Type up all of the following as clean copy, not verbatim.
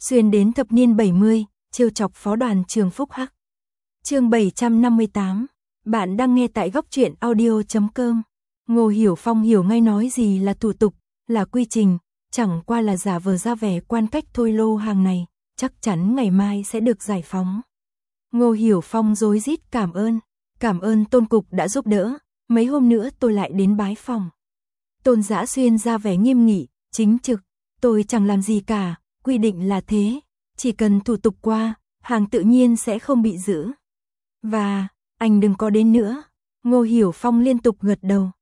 Xuyên đến thập niên 70, trêu chọc phó đoàn trường Phúc Hắc. Chương 758. Bạn đang nghe tại góc truyện audio.com. Ngô Hiểu Phong hiểu ngay nói gì là thủ tục, là quy trình, chẳng qua là giả vờ ra vẻ quan cách thôi. Lô hàng này chắc chắn ngày mai sẽ được giải phóng. Ngô Hiểu Phong rối rít cảm ơn Tôn cục đã giúp đỡ, mấy hôm nữa tôi lại đến bái phòng. Tôn Dã Xuyên ra vẻ nghiêm nghị, chính trực, tôi chẳng làm gì cả, quy định là thế, chỉ cần thủ tục qua, hàng tự nhiên sẽ không bị giữ. Và, anh đừng có đến nữa. Ngô Hiểu Phong liên tục gật đầu.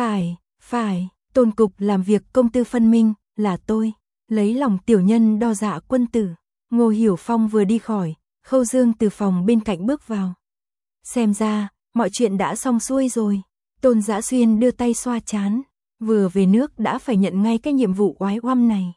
Phải, Tôn cục làm việc công tư phân minh, là tôi, lấy lòng tiểu nhân đo dạ quân tử. Ngô Hiểu Phong vừa đi khỏi, Khâu Dương từ phòng bên cạnh bước vào. Xem ra, mọi chuyện đã xong xuôi rồi. Tôn Dã Xuyên đưa tay xoa trán, vừa về nước đã phải nhận ngay cái nhiệm vụ oái oăm này.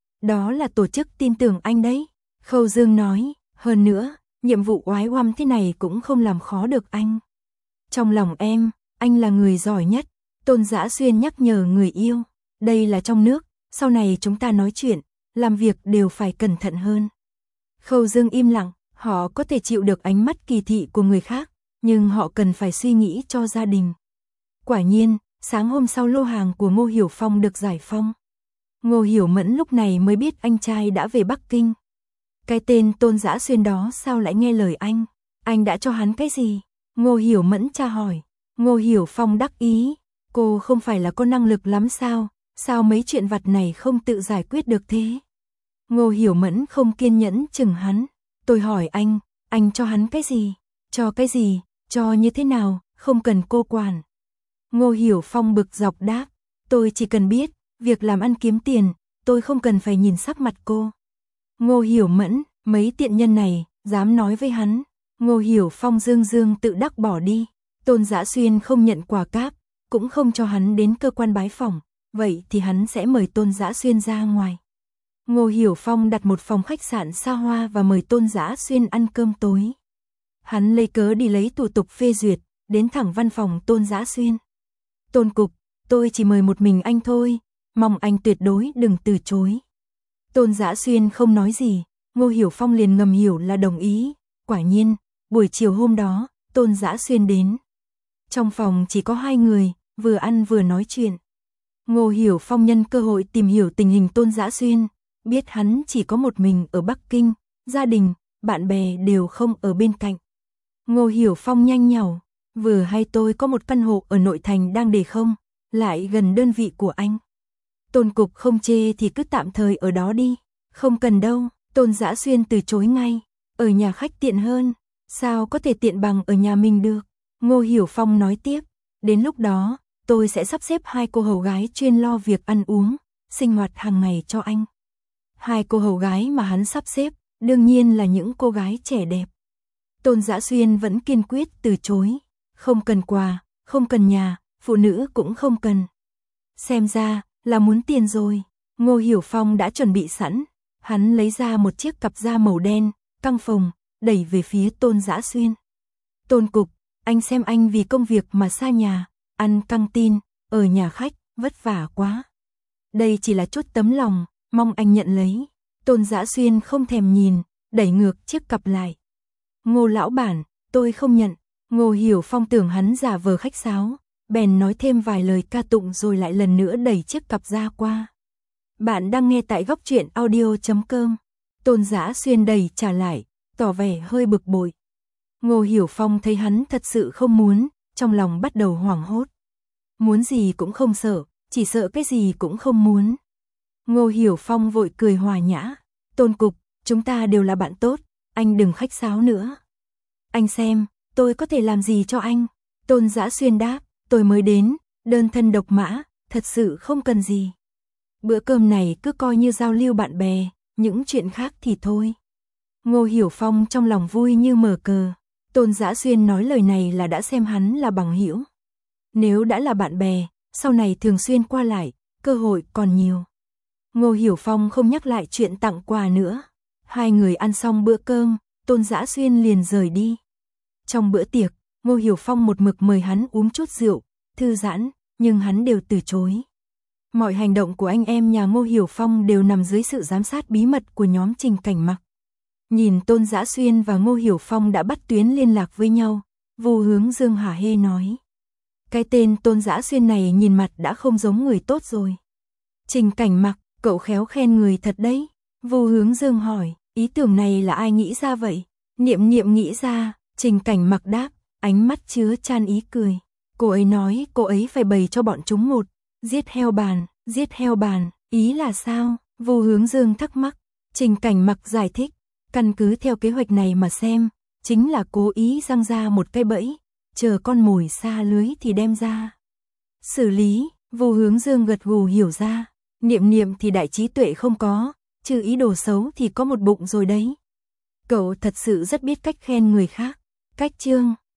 Đó là tổ chức tin tưởng anh đấy. Khâu Dương nói, hơn nữa, nhiệm vụ oái oăm thế này cũng không làm khó được anh. Trong lòng em, anh là người giỏi nhất. Tôn Dã Xuyên nhắc nhở người yêu, đây là trong nước, sau này chúng ta nói chuyện, làm việc đều phải cẩn thận hơn. Khâu Dương im lặng, họ có thể chịu được ánh mắt kỳ thị của người khác, nhưng họ cần phải suy nghĩ cho gia đình. Quả nhiên, sáng hôm sau lô hàng của Ngô Hiểu Phong được giải phóng. Ngô Hiểu Mẫn lúc này mới biết anh trai đã về Bắc Kinh. Cái tên Tôn Dã Xuyên đó sao lại nghe lời anh đã cho hắn cái gì? Ngô Hiểu Mẫn tra hỏi. Ngô Hiểu Phong đắc ý, cô không phải là có năng lực lắm sao mấy chuyện vặt này không tự giải quyết được thế? Ngô Hiểu Mẫn không kiên nhẫn chừng hắn, tôi hỏi anh cho hắn cái gì? Cho cái gì? Cho như thế nào? Không cần cô quản. Ngô Hiểu Phong bực dọc đáp, tôi chỉ cần biết, việc làm ăn kiếm tiền, tôi không cần phải nhìn sắc mặt cô. Ngô Hiểu Mẫn, mấy tiện nhân này, dám nói với hắn. Ngô Hiểu Phong dương tự đắc bỏ đi. Tôn Dã Xuyên không nhận quà cáp, cũng không cho hắn đến cơ quan bái phỏng, vậy thì hắn sẽ mời Tôn Dã Xuyên ra ngoài. Ngô Hiểu Phong đặt một phòng khách sạn xa hoa và mời Tôn Dã Xuyên ăn cơm tối. Hắn lấy cớ đi lấy thủ tục phê duyệt, đến thẳng văn phòng Tôn Dã Xuyên. Tôn cục, tôi chỉ mời một mình anh thôi, mong anh tuyệt đối đừng từ chối. Tôn Dã Xuyên không nói gì, Ngô Hiểu Phong liền ngầm hiểu là đồng ý. Quả nhiên, buổi chiều hôm đó, Tôn Dã Xuyên đến. Trong phòng chỉ có hai người, vừa ăn vừa nói chuyện. Ngô Hiểu Phong nhân cơ hội tìm hiểu tình hình Tôn Dã Xuyên, biết hắn chỉ có một mình ở Bắc Kinh, gia đình, bạn bè đều không ở bên cạnh. Ngô Hiểu Phong nhanh nhảu, vừa hay tôi có một căn hộ ở nội thành đang để không, lại gần đơn vị của anh. Tôn cục không chê thì cứ tạm thời ở đó đi. Không cần đâu, Tôn Dã Xuyên từ chối ngay, ở nhà khách tiện hơn, sao có thể tiện bằng ở nhà mình được. Ngô Hiểu Phong nói tiếp, đến lúc đó, tôi sẽ sắp xếp hai cô hầu gái chuyên lo việc ăn uống, sinh hoạt hàng ngày cho anh. Hai cô hầu gái mà hắn sắp xếp, đương nhiên là những cô gái trẻ đẹp. Tôn Dã Xuyên vẫn kiên quyết từ chối, không cần quà, không cần nhà, phụ nữ cũng không cần. Xem ra, là muốn tiền rồi. Ngô Hiểu Phong đã chuẩn bị sẵn, hắn lấy ra một chiếc cặp da màu đen, căng phồng, đẩy về phía Tôn Dã Xuyên. Tôn cục, anh xem anh vì công việc mà xa nhà, ăn căng tin, ở nhà khách, vất vả quá. Đây chỉ là chút tấm lòng, mong anh nhận lấy. Tôn Dã Xuyên không thèm nhìn, đẩy ngược chiếc cặp lại. Ngô lão bản, tôi không nhận. Ngô Hiểu Phong tưởng hắn giả vờ khách sáo, bèn nói thêm vài lời ca tụng rồi lại lần nữa đẩy chiếc cặp ra qua. Bạn đang nghe tại góc truyện audio.com. Tôn Dã Xuyên đẩy trả lại, tỏ vẻ hơi bực bội. Ngô Hiểu Phong thấy hắn thật sự không muốn, trong lòng bắt đầu hoảng hốt. Muốn gì cũng không sợ, chỉ sợ cái gì cũng không muốn. Ngô Hiểu Phong vội cười hòa nhã. Tôn cục, chúng ta đều là bạn tốt, anh đừng khách sáo nữa. Anh xem, tôi có thể làm gì cho anh? Tôn Dã Xuyên đáp, tôi mới đến, đơn thân độc mã, thật sự không cần gì. Bữa cơm này cứ coi như giao lưu bạn bè, những chuyện khác thì thôi. Ngô Hiểu Phong trong lòng vui như mở cờ. Tôn Dã Xuyên nói lời này là đã xem hắn là bằng hữu. Nếu đã là bạn bè, sau này thường xuyên qua lại, cơ hội còn nhiều. Ngô Hiểu Phong không nhắc lại chuyện tặng quà nữa. Hai người ăn xong bữa cơm, Tôn Dã Xuyên liền rời đi. Trong bữa tiệc, Ngô Hiểu Phong một mực mời hắn uống chút rượu, thư giãn, nhưng hắn đều từ chối. Mọi hành động của anh em nhà Ngô Hiểu Phong đều nằm dưới sự giám sát bí mật của nhóm Trình Cảnh Mặc. Nhìn Tôn Dã Xuyên và Ngô Hiểu Phong đã bắt tuyến liên lạc với nhau, Vu Hướng Dương hả hê nói. Cái tên Tôn Dã Xuyên này nhìn mặt đã không giống người tốt rồi. Trình Cảnh Mặc, cậu khéo khen người thật đấy. Vu Hướng Dương hỏi, ý tưởng này là ai nghĩ ra vậy? Niệm Niệm nghĩ ra, Trình Cảnh Mặc đáp, ánh mắt chứa chan ý cười. Cô ấy nói cô ấy phải bày cho bọn chúng một giết heo bàn, ý là sao? Vu Hướng Dương thắc mắc. Trình Cảnh Mặc giải thích, căn cứ theo kế hoạch này mà xem, chính là cố ý giăng ra một cái bẫy, chờ con mồi xa lưới thì đem ra xử lý. Vu Hướng Dương gật gù hiểu ra. Niệm Niệm thì đại trí tuệ không có, trừ ý đồ xấu thì có một bụng rồi đấy. Cậu thật sự rất biết cách khen người khác. Cách chương